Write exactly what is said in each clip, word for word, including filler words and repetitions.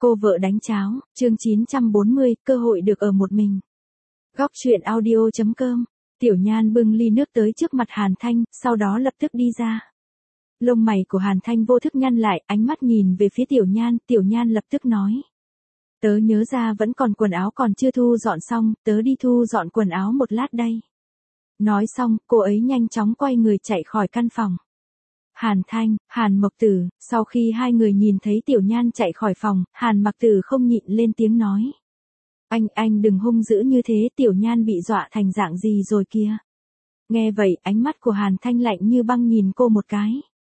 Cô vợ đánh cháo, chương chín trăm bốn mươi, cơ hội được ở một mình. Góc truyện audio chấm com. Tiểu Nhan bưng ly nước tới trước mặt Hàn Thanh, sau đó lập tức đi ra. Lông mày của Hàn Thanh vô thức nhăn lại, ánh mắt nhìn về phía Tiểu Nhan, Tiểu Nhan lập tức nói. Tớ nhớ ra vẫn còn quần áo còn chưa thu dọn xong, tớ đi thu dọn quần áo một lát đây. Nói xong, cô ấy nhanh chóng quay người chạy khỏi căn phòng. Hàn Thanh, Hàn Mộc Tử, sau khi hai người nhìn thấy Tiểu Nhan chạy khỏi phòng, Hàn Mặc Tử không nhịn lên tiếng nói. Anh, anh đừng hung dữ như thế, Tiểu Nhan bị dọa thành dạng gì rồi kia. Nghe vậy, ánh mắt của Hàn Thanh lạnh như băng nhìn cô một cái.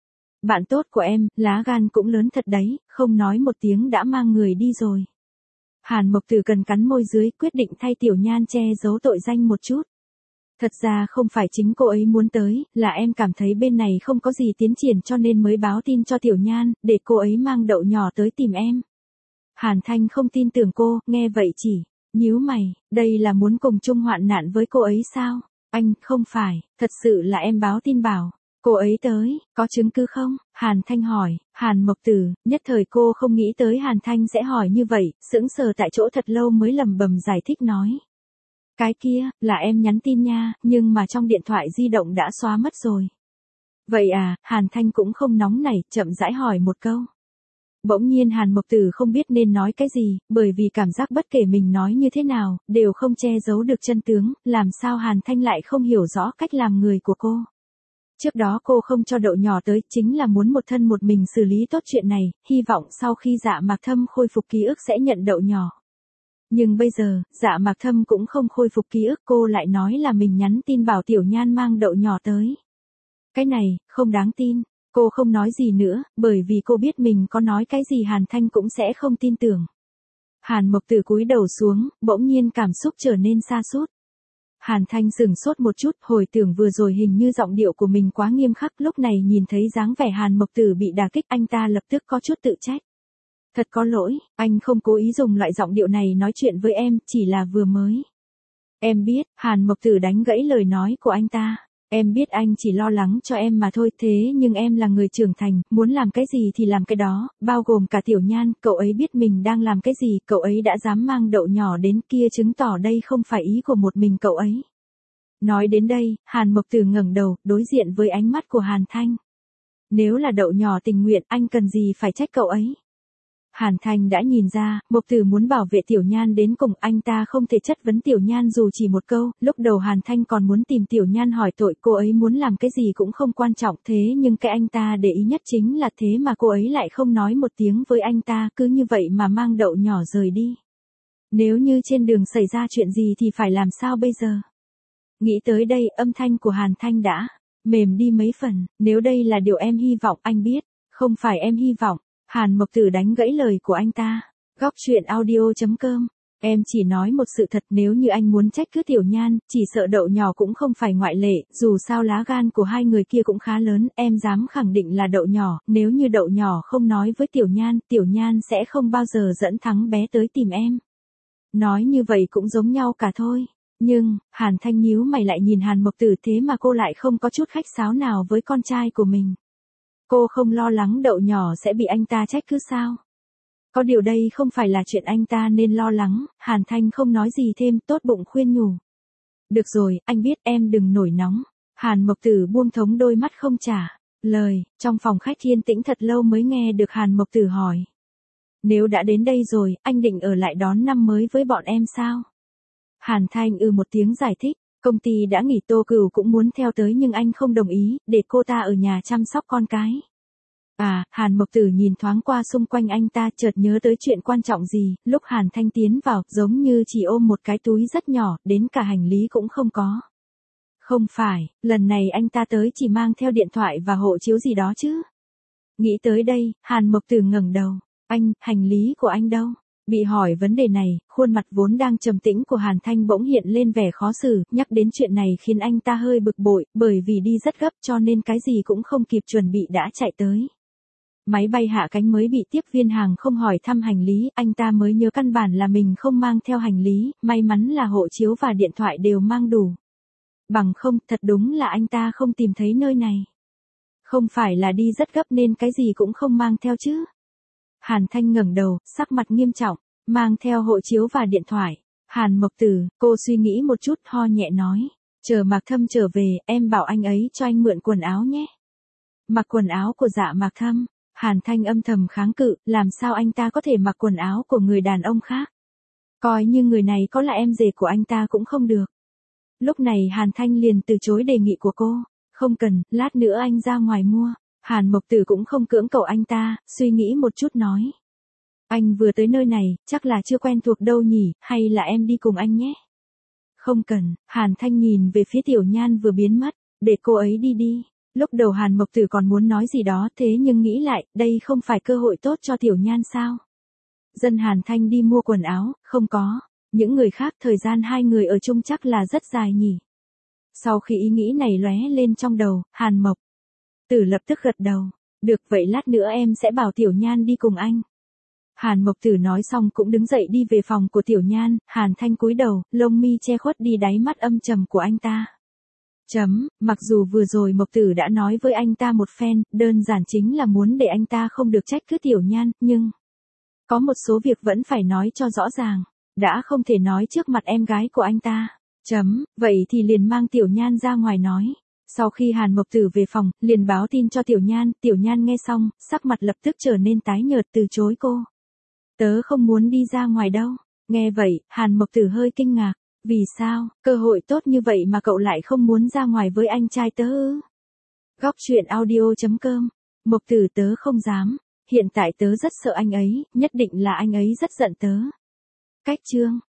Bạn tốt của em, lá gan cũng lớn thật đấy, không nói một tiếng đã mang người đi rồi. Hàn Mộc Tử cần cắn môi dưới, quyết định thay Tiểu Nhan che giấu tội danh một chút. Thật ra không phải chính cô ấy muốn tới, là em cảm thấy bên này không có gì tiến triển cho nên mới báo tin cho Tiểu Nhan, để cô ấy mang đậu nhỏ tới tìm em. Hàn Thanh không tin tưởng cô, nghe vậy chỉ, nhíu mày, đây là muốn cùng chung hoạn nạn với cô ấy sao? Anh, không phải, thật sự là em báo tin bảo, cô ấy tới, có chứng cứ không? Hàn Thanh hỏi, Hàn Mộc Tử, nhất thời cô không nghĩ tới Hàn Thanh sẽ hỏi như vậy, sững sờ tại chỗ thật lâu mới lẩm bẩm giải thích nói. Cái kia, là em nhắn tin nha, nhưng mà trong điện thoại di động đã xóa mất rồi. Vậy à, Hàn Thanh cũng không nóng nảy, chậm rãi hỏi một câu. Bỗng nhiên Hàn Mộc Tử không biết nên nói cái gì, bởi vì cảm giác bất kể mình nói như thế nào, đều không che giấu được chân tướng, làm sao Hàn Thanh lại không hiểu rõ cách làm người của cô. Trước đó cô không cho đậu nhỏ tới, chính là muốn một thân một mình xử lý tốt chuyện này, hy vọng sau khi Dạ Mạc Thâm khôi phục ký ức sẽ nhận đậu nhỏ. Nhưng bây giờ, Dạ Mạc Thâm cũng không khôi phục ký ức, cô lại nói là mình nhắn tin bảo Tiểu Nhan mang đậu nhỏ tới. Cái này, không đáng tin. Cô không nói gì nữa, bởi vì cô biết mình có nói cái gì Hàn Thanh cũng sẽ không tin tưởng. Hàn Mộc Tử cúi đầu xuống, bỗng nhiên cảm xúc trở nên sa sút. Hàn Thanh sửng sốt một chút, hồi tưởng vừa rồi hình như giọng điệu của mình quá nghiêm khắc, lúc này nhìn thấy dáng vẻ Hàn Mộc Tử bị đả kích, anh ta lập tức có chút tự trách. Thật có lỗi, anh không cố ý dùng loại giọng điệu này nói chuyện với em, chỉ là vừa mới. Em biết, Hàn Mộc Tử đánh gãy lời nói của anh ta. Em biết anh chỉ lo lắng cho em mà thôi, thế nhưng em là người trưởng thành, muốn làm cái gì thì làm cái đó, bao gồm cả Tiểu Nhan, cậu ấy biết mình đang làm cái gì, cậu ấy đã dám mang đậu nhỏ đến kia chứng tỏ đây không phải ý của một mình cậu ấy. Nói đến đây, Hàn Mộc Tử ngẩng đầu, đối diện với ánh mắt của Hàn Thanh. Nếu là đậu nhỏ tình nguyện, anh cần gì phải trách cậu ấy. Hàn Thanh đã nhìn ra, Mộc Tử muốn bảo vệ Tiểu Nhan đến cùng, anh ta không thể chất vấn Tiểu Nhan dù chỉ một câu, lúc đầu Hàn Thanh còn muốn tìm Tiểu Nhan hỏi tội, cô ấy muốn làm cái gì cũng không quan trọng, thế nhưng cái anh ta để ý nhất chính là thế mà cô ấy lại không nói một tiếng với anh ta, cứ như vậy mà mang đậu nhỏ rời đi. Nếu như trên đường xảy ra chuyện gì thì phải làm sao bây giờ? Nghĩ tới đây, âm thanh của Hàn Thanh đã mềm đi mấy phần, nếu đây là điều em hy vọng, anh biết, không phải em hy vọng. Hàn Mộc Tử đánh gãy lời của anh ta. Góc truyện audio chấm com. Em chỉ nói một sự thật, nếu như anh muốn trách cứ Tiểu Nhan, chỉ sợ đậu nhỏ cũng không phải ngoại lệ, dù sao lá gan của hai người kia cũng khá lớn, em dám khẳng định là đậu nhỏ, nếu như đậu nhỏ không nói với Tiểu Nhan, Tiểu Nhan sẽ không bao giờ dẫn thắng bé tới tìm em. Nói như vậy cũng giống nhau cả thôi. Nhưng, Hàn Thanh nhíu mày lại nhìn Hàn Mộc Tử, thế mà cô lại không có chút khách sáo nào với con trai của mình. Cô không lo lắng đậu nhỏ sẽ bị anh ta trách cứ sao? Có điều đây không phải là chuyện anh ta nên lo lắng, Hàn Thanh không nói gì thêm, tốt bụng khuyên nhủ. Được rồi, anh biết, em đừng nổi nóng. Hàn Mộc Tử buông thống đôi mắt không trả lời, trong phòng khách yên tĩnh thật lâu mới nghe được Hàn Mộc Tử hỏi. Nếu đã đến đây rồi, anh định ở lại đón năm mới với bọn em sao? Hàn Thanh ừ một tiếng giải thích. Công ty đã nghỉ, Tô Cửu cũng muốn theo tới nhưng anh không đồng ý, để cô ta ở nhà chăm sóc con cái. À, Hàn Mộc Tử nhìn thoáng qua xung quanh anh ta, chợt nhớ tới chuyện quan trọng gì, lúc Hàn Thanh tiến vào, giống như chỉ ôm một cái túi rất nhỏ, đến cả hành lý cũng không có. Không phải, lần này anh ta tới chỉ mang theo điện thoại và hộ chiếu gì đó chứ. Nghĩ tới đây, Hàn Mộc Tử ngẩng đầu, anh, hành lý của anh đâu? Bị hỏi vấn đề này, khuôn mặt vốn đang trầm tĩnh của Hàn Thanh bỗng hiện lên vẻ khó xử, nhắc đến chuyện này khiến anh ta hơi bực bội, bởi vì đi rất gấp cho nên cái gì cũng không kịp chuẩn bị đã chạy tới. Máy bay hạ cánh mới bị tiếp viên hàng không hỏi thăm hành lý, anh ta mới nhớ căn bản là mình không mang theo hành lý, may mắn là hộ chiếu và điện thoại đều mang đủ. Bằng không, thật đúng là anh ta không tìm thấy nơi này. Không phải là đi rất gấp nên cái gì cũng không mang theo chứ. Hàn Thanh ngẩng đầu, sắc mặt nghiêm trọng, mang theo hộ chiếu và điện thoại. Hàn Mộc Tử, cô suy nghĩ một chút, ho nhẹ nói. Chờ Mạc Thâm trở về, em bảo anh ấy cho anh mượn quần áo nhé. Mặc quần áo của Dạ Mạc Thâm. Hàn Thanh âm thầm kháng cự, làm sao anh ta có thể mặc quần áo của người đàn ông khác. Coi như người này có là em rể của anh ta cũng không được. Lúc này Hàn Thanh liền từ chối đề nghị của cô. Không cần, lát nữa anh ra ngoài mua. Hàn Mộc Tử cũng không cưỡng cầu anh ta, suy nghĩ một chút nói. Anh vừa tới nơi này, chắc là chưa quen thuộc đâu nhỉ, hay là em đi cùng anh nhé. Không cần, Hàn Thanh nhìn về phía Tiểu Nhan vừa biến mất, để cô ấy đi đi. Lúc đầu Hàn Mộc Tử còn muốn nói gì đó thế nhưng nghĩ lại, đây không phải cơ hội tốt cho Tiểu Nhan sao. Dân Hàn Thanh đi mua quần áo, không có. Những người khác thời gian hai người ở chung chắc là rất dài nhỉ. Sau khi ý nghĩ này lóe lên trong đầu, Hàn Mộc Tử lập tức gật đầu. Được vậy lát nữa em sẽ bảo Tiểu Nhan đi cùng anh. Hàn Mộc Tử nói xong cũng đứng dậy đi về phòng của Tiểu Nhan, Hàn Thanh cúi đầu, lông mi che khuất đi đáy mắt âm trầm của anh ta. Chấm, mặc dù vừa rồi Mộc Tử đã nói với anh ta một phen, đơn giản chính là muốn để anh ta không được trách cứ Tiểu Nhan, nhưng có một số việc vẫn phải nói cho rõ ràng, đã không thể nói trước mặt em gái của anh ta. Chấm, vậy thì liền mang Tiểu Nhan ra ngoài nói. Sau khi Hàn Mộc Tử về phòng, liền báo tin cho Tiểu Nhan, Tiểu Nhan nghe xong, sắc mặt lập tức trở nên tái nhợt từ chối cô. Tớ không muốn đi ra ngoài đâu. Nghe vậy, Hàn Mộc Tử hơi kinh ngạc. Vì sao, cơ hội tốt như vậy mà cậu lại không muốn ra ngoài với anh trai tớ ư? Góc truyện audio chấm com. Mộc Tử tớ không dám. Hiện tại tớ rất sợ anh ấy, nhất định là anh ấy rất giận tớ. Cách chương.